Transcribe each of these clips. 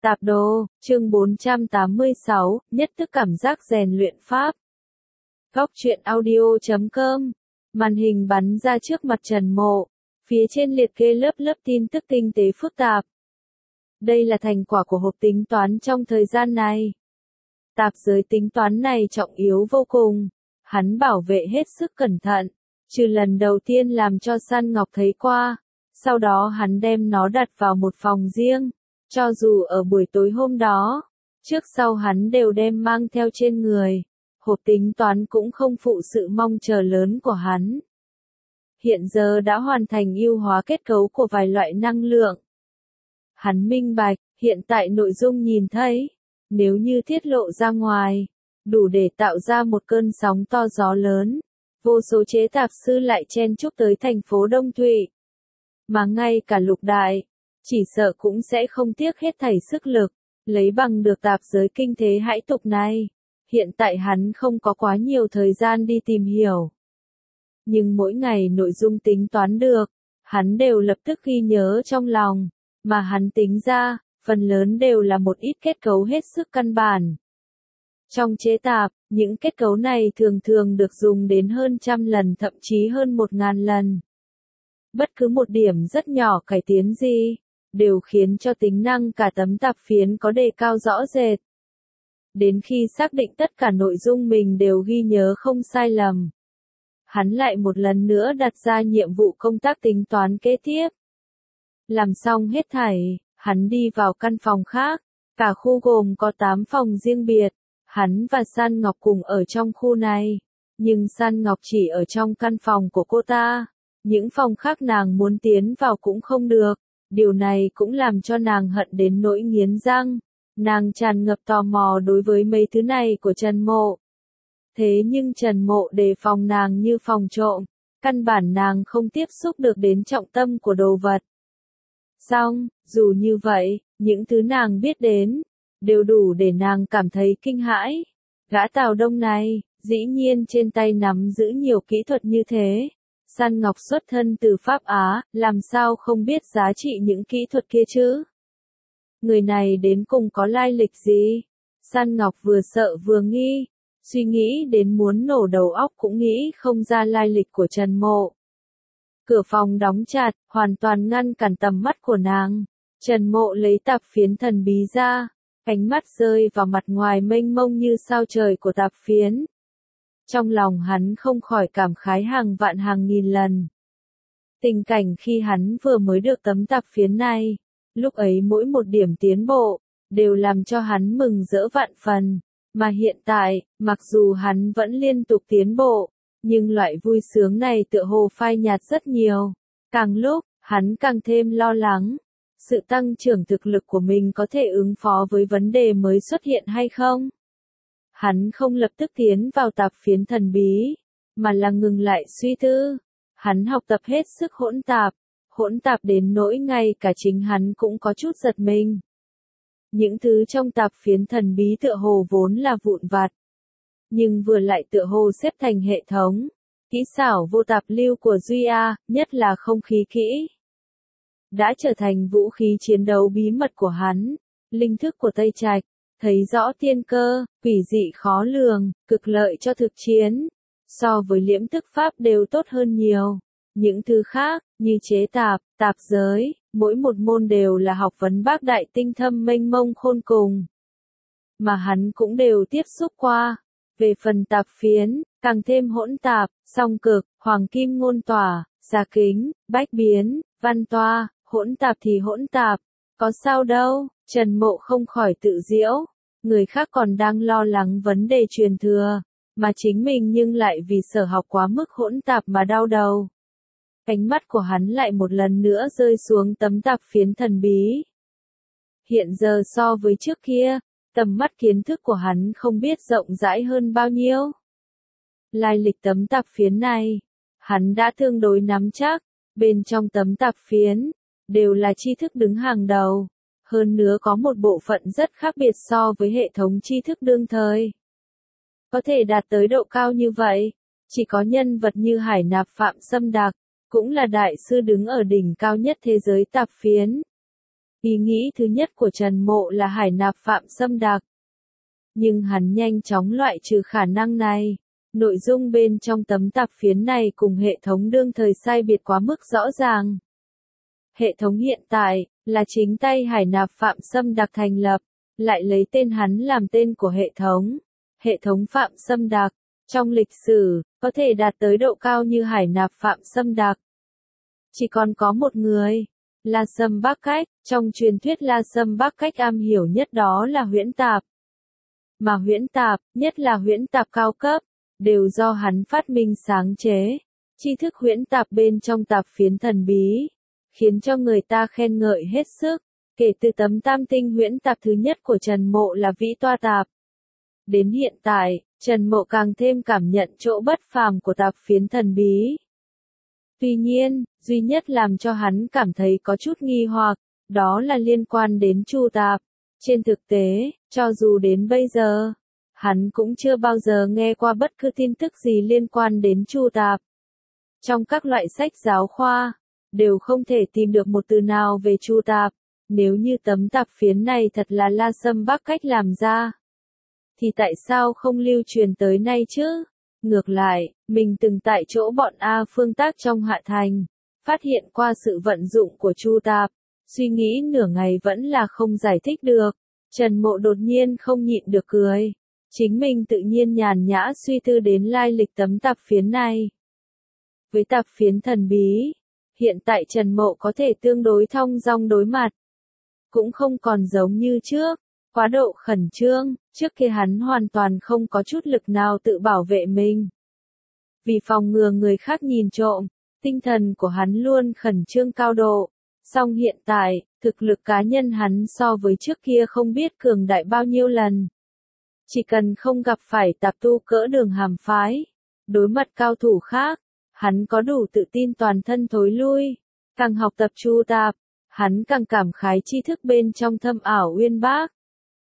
Tạp đồ, chương 486, nhất thức cảm giác rèn luyện pháp. Góc truyện audio.com. Màn hình bắn ra trước mặt Trần Mộ, phía trên liệt kê lớp lớp tin tức tinh tế phức tạp. Đây là thành quả của hộp tính toán trong thời gian này. Tạp giới tính toán này trọng yếu vô cùng, hắn bảo vệ hết sức cẩn thận, trừ lần đầu tiên làm cho San Ngọc thấy qua, sau đó hắn đem nó đặt vào một phòng riêng. Cho dù ở buổi tối hôm đó, trước sau hắn đều đem mang theo trên người, hộp tính toán cũng không phụ sự mong chờ lớn của hắn. Hiện giờ đã hoàn thành ưu hóa kết cấu của vài loại năng lượng. Hắn minh bạch, hiện tại nội dung nhìn thấy, nếu như tiết lộ ra ngoài, đủ để tạo ra một cơn sóng to gió lớn, vô số chế tạp sư lại chen chúc tới thành phố Đông Thụy. Mà ngay cả Lục Đại, chỉ sợ cũng sẽ không tiếc hết thảy sức lực, lấy bằng được tạp giới kinh thế hãi tục này. Hiện tại hắn không có quá nhiều thời gian đi tìm hiểu. Nhưng mỗi ngày nội dung tính toán được, hắn đều lập tức ghi nhớ trong lòng, mà hắn tính ra, phần lớn đều là một ít kết cấu hết sức căn bản. Trong chế tạp, những kết cấu này thường thường được dùng đến hơn 100 lần thậm chí hơn 1000 lần. Bất cứ một điểm rất nhỏ cải tiến gì, đều khiến cho tính năng cả tấm tạp phiến có đề cao rõ rệt. Đến khi xác định tất cả nội dung mình đều ghi nhớ không sai lầm, hắn lại một lần nữa đặt ra nhiệm vụ công tác tính toán kế tiếp. Làm xong hết thảy, hắn đi vào căn phòng khác, cả khu gồm có 8 phòng riêng biệt, hắn và San Ngọc cùng ở trong khu này, nhưng San Ngọc chỉ ở trong căn phòng của cô ta, những phòng khác nàng muốn tiến vào cũng không được. Điều này cũng làm cho nàng hận đến nỗi nghiến răng, nàng tràn ngập tò mò đối với mấy thứ này của Trần Mộ. Thế nhưng Trần Mộ đề phòng nàng như phòng trộm, căn bản nàng không tiếp xúc được đến trọng tâm của đồ vật. Song, dù như vậy, những thứ nàng biết đến, đều đủ để nàng cảm thấy kinh hãi. Gã Tào Đông này, dĩ nhiên trên tay nắm giữ nhiều kỹ thuật như thế. San Ngọc xuất thân từ Pháp Á, làm sao không biết giá trị những kỹ thuật kia chứ? Người này đến cùng có lai lịch gì? San Ngọc vừa sợ vừa nghi, suy nghĩ đến muốn nổ đầu óc cũng nghĩ không ra lai lịch của Trần Mộ. Cửa phòng đóng chặt, hoàn toàn ngăn cản tầm mắt của nàng. Trần Mộ lấy tạp phiến thần bí ra, ánh mắt rơi vào mặt ngoài mênh mông như sao trời của tạp phiến. Trong lòng hắn không khỏi cảm khái hàng vạn hàng nghìn lần. Tình cảnh khi hắn vừa mới được tấm tạp phiến này, lúc ấy mỗi một điểm tiến bộ, đều làm cho hắn mừng rỡ vạn phần. Mà hiện tại, mặc dù hắn vẫn liên tục tiến bộ, nhưng loại vui sướng này tựa hồ phai nhạt rất nhiều. Càng lúc, hắn càng thêm lo lắng. Sự tăng trưởng thực lực của mình có thể ứng phó với vấn đề mới xuất hiện hay không? Hắn không lập tức tiến vào tạp phiến thần bí, mà là ngừng lại suy tư. Hắn học tập hết sức hỗn tạp đến nỗi ngay cả chính hắn cũng có chút giật mình. Những thứ trong tạp phiến thần bí tựa hồ vốn là vụn vặt, nhưng vừa lại tựa hồ xếp thành hệ thống. Kỹ xảo vô tạp lưu của Duy A, nhất là không khí kỹ, đã trở thành vũ khí chiến đấu bí mật của hắn. Linh thức của Tây Trạch, thấy rõ tiên cơ, quỷ dị khó lường, cực lợi cho thực chiến. So với liễm thức pháp đều tốt hơn nhiều. Những thứ khác, như chế tạp giới, mỗi một môn đều là học vấn bác đại tinh thâm mênh mông khôn cùng. Mà hắn cũng đều tiếp xúc qua. Về phần tạp phiến, càng thêm hỗn tạp, song cực, hoàng kim ngôn tỏa, gia kính, bách biến, văn toa, hỗn tạp thì hỗn tạp. Có sao đâu, Trần Mộ không khỏi tự giễu. Người khác còn đang lo lắng vấn đề truyền thừa, mà chính mình nhưng lại vì sở học quá mức hỗn tạp mà đau đầu. Ánh mắt của hắn lại một lần nữa rơi xuống tấm tạp phiến thần bí. Hiện giờ so với trước kia, tầm mắt kiến thức của hắn không biết rộng rãi hơn bao nhiêu. Lai lịch tấm tạp phiến này, hắn đã tương đối nắm chắc, bên trong tấm tạp phiến, đều là tri thức đứng hàng đầu. Hơn nữa có một bộ phận rất khác biệt so với hệ thống tri thức đương thời. Có thể đạt tới độ cao như vậy, chỉ có nhân vật như Hải Nạp Phạm Xâm Đạc, cũng là đại sư đứng ở đỉnh cao nhất thế giới tạp phiến. Ý nghĩ thứ nhất của Trần Mộ là hải nạp Phạm Sâm Đạc. Nhưng hắn nhanh chóng loại trừ khả năng này. Nội dung bên trong tấm tạp phiến này cùng hệ thống đương thời sai biệt quá mức rõ ràng. Hệ thống hiện tại là chính tay hải nạp Phạm Sâm Đạc thành lập, lại lấy tên hắn làm tên của hệ thống. Hệ thống Phạm Sâm Đạc, trong lịch sử, có thể đạt tới độ cao như hải nạp Phạm Sâm Đạc. Chỉ còn có một người, La Sâm Bác Cách, trong truyền thuyết La Sâm Bác Cách am hiểu nhất đó là huyễn tạp. Mà huyễn tạp, nhất là huyễn tạp cao cấp, đều do hắn phát minh sáng chế. Tri thức huyễn tạp bên trong tạp phiến thần bí, khiến cho người ta khen ngợi hết sức. Kể từ tấm tam tinh huyễn tạp thứ nhất của Trần Mộ là Vĩ Toa Tạp. Đến hiện tại, Trần Mộ càng thêm cảm nhận chỗ bất phàm của tạp phiến thần bí. Tuy nhiên, duy nhất làm cho hắn cảm thấy có chút nghi hoặc, đó là liên quan đến Chu Tạp. Trên thực tế, cho dù đến bây giờ, hắn cũng chưa bao giờ nghe qua bất cứ tin tức gì liên quan đến Chu Tạp. Trong các loại sách giáo khoa, đều không thể tìm được một từ nào về Chu Tạp. Nếu như tấm tạp phiến này thật là La Sâm Bác Cách làm ra, thì tại sao không lưu truyền tới nay chứ? Ngược lại, mình từng tại chỗ bọn A Phương Tác trong Hạ Thành, phát hiện qua sự vận dụng của Chu Tạp, suy nghĩ nửa ngày vẫn là không giải thích được. Trần Mộ đột nhiên không nhịn được cười. Chính mình tự nhiên nhàn nhã suy tư đến lai lịch tấm tạp phiến này. Với tạp phiến thần bí, hiện tại Trần Mộ có thể tương đối thong dong đối mặt. Cũng không còn giống như trước, quá độ khẩn trương, trước kia hắn hoàn toàn không có chút lực nào tự bảo vệ mình. Vì phòng ngừa người khác nhìn trộm, tinh thần của hắn luôn khẩn trương cao độ. Song hiện tại, thực lực cá nhân hắn so với trước kia không biết cường đại bao nhiêu lần. Chỉ cần không gặp phải tạp tu cỡ Đường Hàm phái, đối mặt cao thủ khác, hắn có đủ tự tin toàn thân thối lui. Càng học tập Chu Tạp, hắn càng cảm khái tri thức bên trong thâm ảo uyên bác.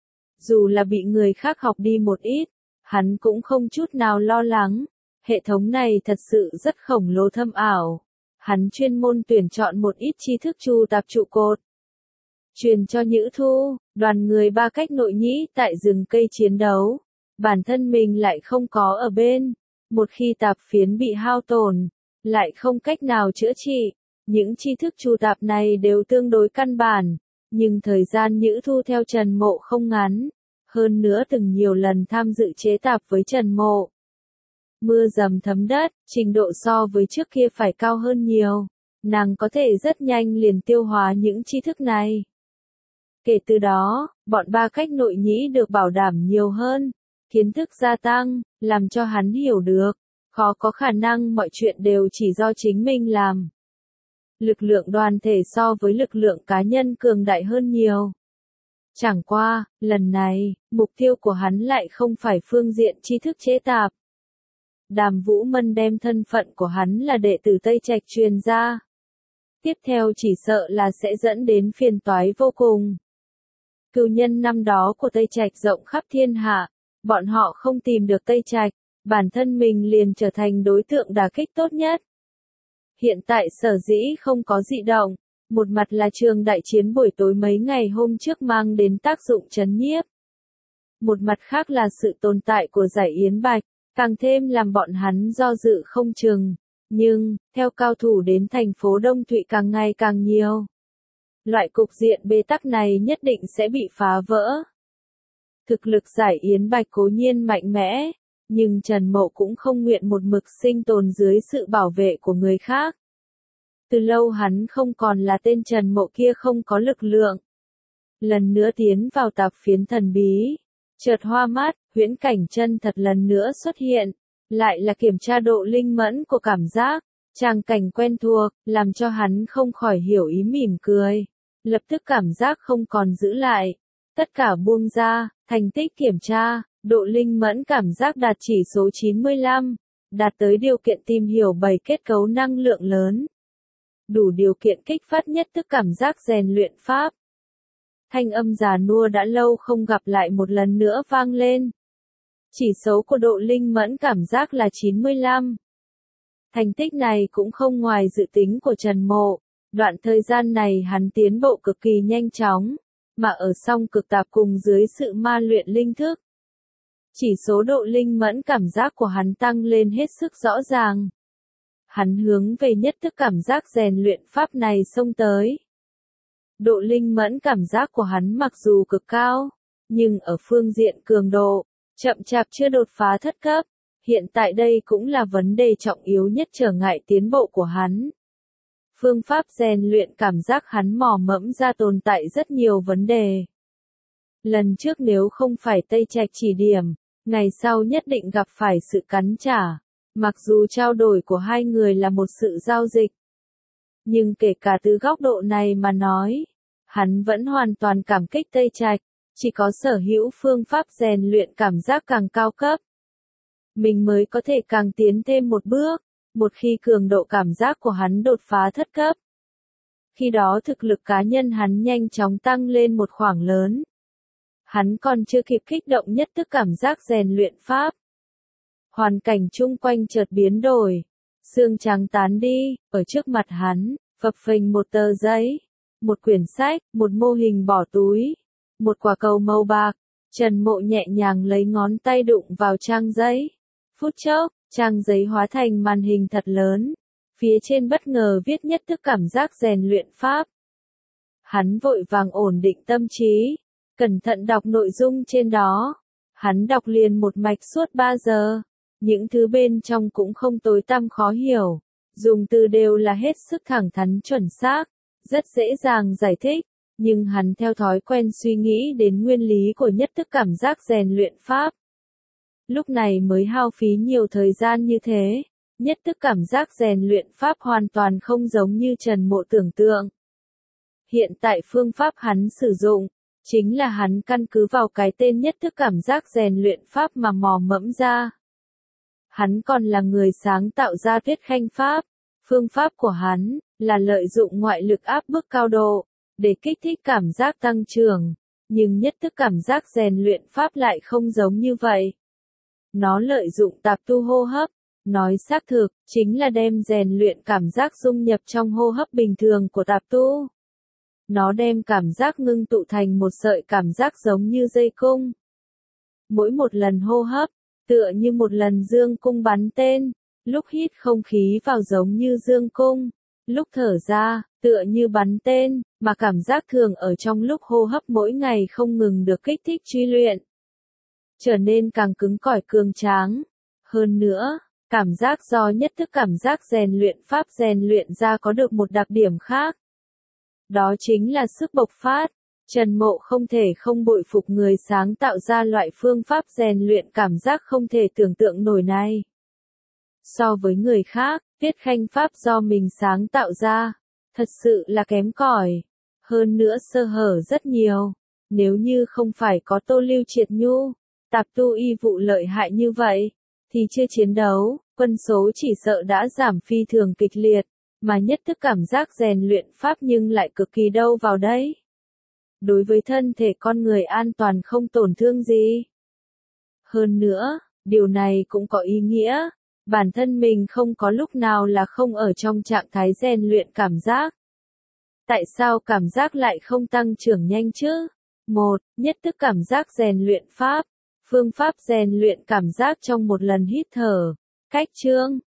Dù là bị người khác học đi một ít, hắn cũng không chút nào lo lắng. Hệ thống này thật sự rất khổng lồ thâm ảo. Hắn chuyên môn tuyển chọn một ít tri thức Chu Tạp trụ cột, truyền cho Nhữ Thu, đoàn người Ba Cách Nội Nhĩ tại rừng cây chiến đấu. Bản thân mình lại không có ở bên. Một khi tạp phiến bị hao tổn, lại không cách nào chữa trị. Những tri thức Chu Tạp này đều tương đối căn bản, nhưng thời gian Nhữ Thu theo Trần Mộ không ngắn. Hơn nữa từng nhiều lần tham dự chế tạp với Trần Mộ. Mưa dầm thấm đất, trình độ so với trước kia phải cao hơn nhiều. Nàng có thể rất nhanh liền tiêu hóa những tri thức này. Kể từ đó, bọn Ba Cách Nội Nhĩ được bảo đảm nhiều hơn, kiến thức gia tăng, làm cho hắn hiểu được, khó có khả năng mọi chuyện đều chỉ do chính mình làm. Lực lượng đoàn thể so với lực lượng cá nhân cường đại hơn nhiều. Chẳng qua, lần này, mục tiêu của hắn lại không phải phương diện tri thức chế tạp. Đàm Vũ Mân đem thân phận của hắn là đệ tử Tây Trạch truyền ra. Tiếp theo chỉ sợ là sẽ dẫn đến phiền toái vô cùng. Cửu nhân năm đó của Tây Trạch rộng khắp thiên hạ, bọn họ không tìm được Tây Trạch, bản thân mình liền trở thành đối tượng đả kích tốt nhất. Hiện tại sở dĩ không có dị động, một mặt là trường đại chiến buổi tối mấy ngày hôm trước mang đến tác dụng trấn nhiếp. Một mặt khác là sự tồn tại của giải Yến Bạch, càng thêm làm bọn hắn do dự không chừng. Nhưng, theo cao thủ đến thành phố Đông Thụy càng ngày càng nhiều, loại cục diện bế tắc này nhất định sẽ bị phá vỡ. Thực lực giải Yến Bạch cố nhiên mạnh mẽ, nhưng Trần Mộ cũng không nguyện một mực sinh tồn dưới sự bảo vệ của người khác. Từ lâu hắn không còn là tên Trần Mộ kia không có lực lượng. Lần nữa tiến vào tạp phiến thần bí, chợt hoa mắt, huyễn cảnh chân thật lần nữa xuất hiện, lại là kiểm tra độ linh mẫn của cảm giác, tràng cảnh quen thuộc, làm cho hắn không khỏi hiểu ý mỉm cười. Lập tức cảm giác không còn giữ lại, tất cả buông ra, thành tích kiểm tra, độ linh mẫn cảm giác đạt chỉ số 95, đạt tới điều kiện tìm hiểu 7 kết cấu năng lượng lớn. Đủ điều kiện kích phát nhất tức cảm giác rèn luyện pháp. Thanh âm già nua đã lâu không gặp lại một lần nữa vang lên. Chỉ số của độ linh mẫn cảm giác là 95. Thành tích này cũng không ngoài dự tính của Trần Mộ. Đoạn thời gian này hắn tiến bộ cực kỳ nhanh chóng, mà ở song cực tạp cùng dưới sự ma luyện linh thức. Chỉ số độ linh mẫn cảm giác của hắn tăng lên hết sức rõ ràng. Hắn hướng về nhất thức cảm giác rèn luyện pháp này xông tới. Độ linh mẫn cảm giác của hắn mặc dù cực cao, nhưng ở phương diện cường độ, chậm chạp chưa đột phá thất cấp. Hiện tại đây cũng là vấn đề trọng yếu nhất trở ngại tiến bộ của hắn. Phương pháp rèn luyện cảm giác hắn mò mẫm ra tồn tại rất nhiều vấn đề. Lần trước nếu không phải Tây Trạch chỉ điểm, ngày sau nhất định gặp phải sự cắn trả, mặc dù trao đổi của hai người là một sự giao dịch. Nhưng kể cả từ góc độ này mà nói, hắn vẫn hoàn toàn cảm kích Tây Trạch, chỉ có sở hữu phương pháp rèn luyện cảm giác càng cao cấp, mình mới có thể càng tiến thêm một bước, một khi cường độ cảm giác của hắn đột phá thất cấp. Khi đó thực lực cá nhân hắn nhanh chóng tăng lên một khoảng lớn. Hắn còn chưa kịp kích động nhất thức cảm giác rèn luyện pháp. Hoàn cảnh chung quanh chợt biến đổi, xương trắng tán đi, ở trước mặt hắn, phập phình một tờ giấy, một quyển sách, một mô hình bỏ túi, một quả cầu màu bạc. Trần Mộ nhẹ nhàng lấy ngón tay đụng vào trang giấy. Phút chốc, trang giấy hóa thành màn hình thật lớn, phía trên bất ngờ viết nhất thức cảm giác rèn luyện pháp. Hắn vội vàng ổn định tâm trí, cẩn thận đọc nội dung trên đó. Hắn đọc liền một mạch suốt 3 giờ, những thứ bên trong cũng không tối tăm khó hiểu, dùng từ đều là hết sức thẳng thắn chuẩn xác, rất dễ dàng giải thích, nhưng hắn theo thói quen suy nghĩ đến nguyên lý của nhất thức cảm giác rèn luyện pháp. Lúc này mới hao phí nhiều thời gian như thế, nhất thức cảm giác rèn luyện pháp hoàn toàn không giống như Trần Mộ tưởng tượng. Hiện tại phương pháp hắn sử dụng, chính là hắn căn cứ vào cái tên nhất thức cảm giác rèn luyện pháp mà mò mẫm ra. Hắn còn là người sáng tạo ra Tuyết Khanh pháp, phương pháp của hắn là lợi dụng ngoại lực áp bức cao độ, để kích thích cảm giác tăng trưởng, nhưng nhất thức cảm giác rèn luyện pháp lại không giống như vậy. Nó lợi dụng tạp tu hô hấp, nói xác thực, chính là đem rèn luyện cảm giác dung nhập trong hô hấp bình thường của tạp tu. Nó đem cảm giác ngưng tụ thành một sợi cảm giác giống như dây cung. Mỗi một lần hô hấp, tựa như một lần dương cung bắn tên, lúc hít không khí vào giống như dương cung, lúc thở ra, tựa như bắn tên, mà cảm giác thường ở trong lúc hô hấp mỗi ngày không ngừng được kích thích truy luyện. Trở nên càng cứng cỏi cường tráng. Hơn nữa, cảm giác do nhất thức cảm giác rèn luyện pháp rèn luyện ra có được một đặc điểm khác. Đó chính là sức bộc phát. Trần Mộ không thể không bội phục người sáng tạo ra loại phương pháp rèn luyện cảm giác không thể tưởng tượng nổi này. So với người khác, Tuyết Khanh pháp do mình sáng tạo ra, thật sự là kém cỏi. Hơn nữa sơ hở rất nhiều. Nếu như không phải có Tô Lưu Triệt Nhu, tạp tu y vụ lợi hại như vậy, thì chưa chiến đấu, quân số chỉ sợ đã giảm phi thường kịch liệt, mà nhất thức cảm giác rèn luyện pháp nhưng lại cực kỳ đâu vào đấy. Đối với thân thể con người an toàn không tổn thương gì. Hơn nữa, điều này cũng có ý nghĩa, bản thân mình không có lúc nào là không ở trong trạng thái rèn luyện cảm giác. Tại sao cảm giác lại không tăng trưởng nhanh chứ? 1. Nhất thức cảm giác rèn luyện pháp. Phương pháp rèn luyện cảm giác trong một lần hít thở. Cách chương